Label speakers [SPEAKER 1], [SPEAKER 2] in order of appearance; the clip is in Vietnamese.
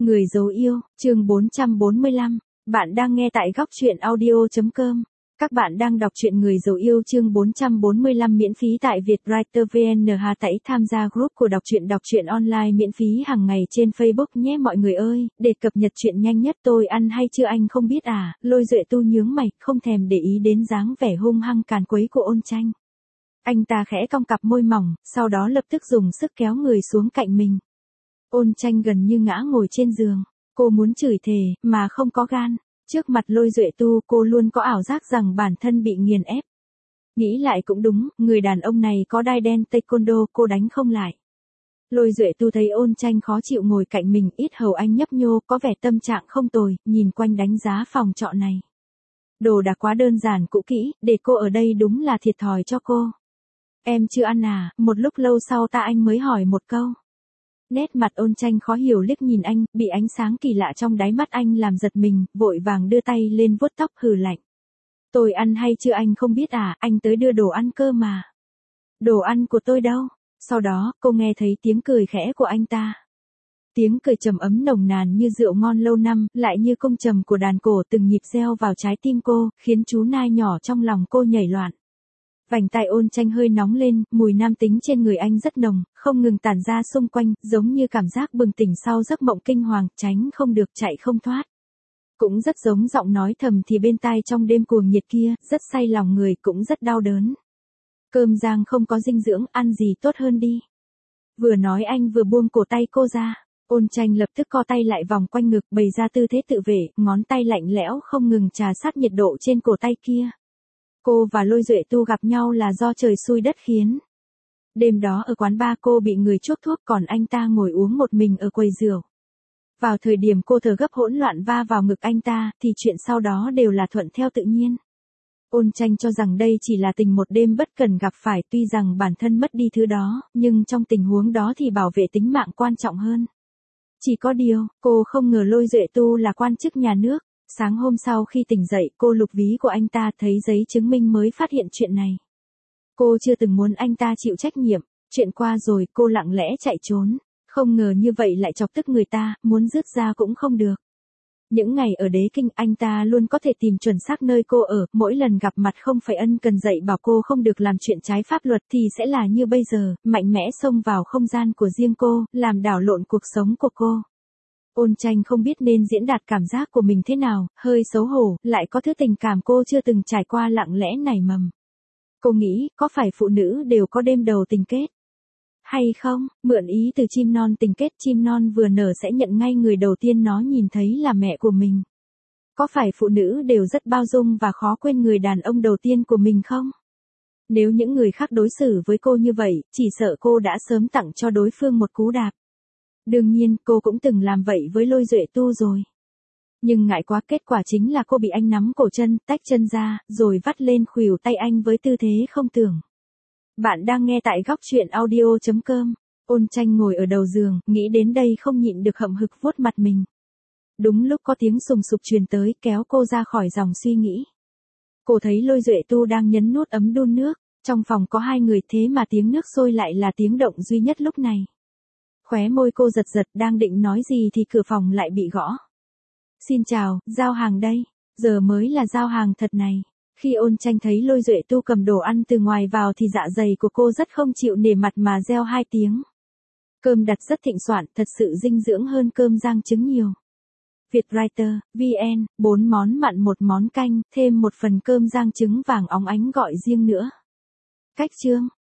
[SPEAKER 1] Người dấu yêu, chương 445. Bạn đang nghe tại góc truyện audio.com. Các bạn đang đọc truyện Người dấu yêu chương 445 miễn phí tại Vietwriter VN. Hãy tham gia group của đọc truyện online miễn phí hàng ngày trên Facebook nhé mọi người ơi, để cập nhật truyện nhanh nhất. Tôi ăn hay chưa anh không biết à? Lôi Duệ Tu nhướng mày, không thèm để ý đến dáng vẻ hung hăng càn quấy của Ôn Tranh. Anh ta khẽ cong cặp môi mỏng, sau đó lập tức dùng sức kéo người xuống cạnh mình. Ôn Tranh gần như ngã ngồi trên giường. Cô muốn chửi thề, mà không có gan. Trước mặt Lôi Duệ Tu, cô luôn có ảo giác rằng bản thân bị nghiền ép. Nghĩ lại cũng đúng, người đàn ông này có đai đen taekwondo, cô đánh không lại. Lôi Duệ Tu thấy Ôn Tranh khó chịu ngồi cạnh mình, ít hầu anh nhấp nhô, có vẻ tâm trạng không tồi, nhìn quanh đánh giá phòng trọ này. Đồ đạc quá đơn giản cũ kỹ, để cô ở đây đúng là thiệt thòi cho cô. Em chưa ăn à? Một lúc lâu sau anh mới hỏi một câu. Nét mặt Ôn Tranh khó hiểu liếc nhìn anh, bị ánh sáng kỳ lạ trong đáy mắt anh làm giật mình, vội vàng đưa tay lên vuốt tóc hừ lạnh. Tôi ăn hay chưa anh không biết à, anh tới đưa đồ ăn cơ mà. Đồ ăn của tôi đâu? Sau đó, cô nghe thấy tiếng cười khẽ của anh ta. Tiếng cười trầm ấm nồng nàn như rượu ngon lâu năm, lại như cung trầm của đàn cổ từng nhịp reo vào trái tim cô, khiến chú nai nhỏ trong lòng cô nhảy loạn. Vành tai Ôn Tranh hơi nóng lên, mùi nam tính trên người anh rất nồng, không ngừng tản ra xung quanh, giống như cảm giác bừng tỉnh sau giấc mộng kinh hoàng, tránh không được chạy không thoát. Cũng rất giống giọng nói thầm thì bên tai trong đêm cuồng nhiệt kia, rất say lòng người cũng rất đau đớn. Cơm rang không có dinh dưỡng, ăn gì tốt hơn đi. Vừa nói anh vừa buông cổ tay cô ra. Ôn Tranh lập tức co tay lại vòng quanh ngực, bày ra tư thế tự vệ, ngón tay lạnh lẽo không ngừng trà sát nhiệt độ trên cổ tay kia. Cô và Lôi Duệ Tu gặp nhau là do trời xui đất khiến. Đêm đó ở quán bar cô bị người chuốc thuốc, còn anh ta ngồi uống một mình ở quầy rượu. Vào thời điểm cô thở gấp hỗn loạn va vào ngực anh ta, thì chuyện sau đó đều là thuận theo tự nhiên. Ôn Tranh cho rằng đây chỉ là tình một đêm bất cần gặp phải, tuy rằng bản thân mất đi thứ đó, nhưng trong tình huống đó thì bảo vệ tính mạng quan trọng hơn. Chỉ có điều, cô không ngờ Lôi Duệ Tu là quan chức nhà nước. Sáng hôm sau khi tỉnh dậy, cô lục ví của anh ta thấy giấy chứng minh mới phát hiện chuyện này. Cô chưa từng muốn anh ta chịu trách nhiệm, chuyện qua rồi cô lặng lẽ chạy trốn, không ngờ như vậy lại chọc tức người ta, muốn rước ra cũng không được. Những ngày ở Đế Kinh anh ta luôn có thể tìm chuẩn xác nơi cô ở, mỗi lần gặp mặt không phải ân cần dạy bảo cô không được làm chuyện trái pháp luật thì sẽ là như bây giờ, mạnh mẽ xông vào không gian của riêng cô, làm đảo lộn cuộc sống của cô. Ôn Tranh không biết nên diễn đạt cảm giác của mình thế nào, hơi xấu hổ, lại có thứ tình cảm cô chưa từng trải qua lặng lẽ nảy mầm. Cô nghĩ, có phải phụ nữ đều có đêm đầu tình kết? Hay không, mượn ý từ chim non tình kết, chim non vừa nở sẽ nhận ngay người đầu tiên nó nhìn thấy là mẹ của mình. Có phải phụ nữ đều rất bao dung và khó quên người đàn ông đầu tiên của mình không? Nếu những người khác đối xử với cô như vậy, chỉ sợ cô đã sớm tặng cho đối phương một cú đạp. Đương nhiên, cô cũng từng làm vậy với Lôi Duệ Tu rồi. Nhưng ngại quá, kết quả chính là cô bị anh nắm cổ chân, tách chân ra, rồi vắt lên khuỷu tay anh với tư thế không tưởng. Bạn đang nghe tại góc truyện audio.com. Ôn Tranh ngồi ở đầu giường, nghĩ đến đây không nhịn được hậm hực vuốt mặt mình. Đúng lúc có tiếng sùng sục truyền tới, kéo cô ra khỏi dòng suy nghĩ. Cô thấy Lôi Duệ Tu đang nhấn nút ấm đun nước, trong phòng có hai người thế mà tiếng nước sôi lại là tiếng động duy nhất lúc này. Khóe môi cô giật giật, đang định nói gì thì cửa phòng lại bị gõ. Xin chào, giao hàng đây. Giờ mới là giao hàng thật này. Khi Ôn Tranh thấy Lôi Duệ Tu cầm đồ ăn từ ngoài vào thì dạ dày của cô rất không chịu nể mặt mà reo hai tiếng. Cơm đặt rất thịnh soạn, thật sự dinh dưỡng hơn cơm rang trứng nhiều. Vietwriter, VN, 4 món mặn 1 món canh, thêm một phần cơm rang trứng vàng óng ánh gọi riêng nữa. Cách chương,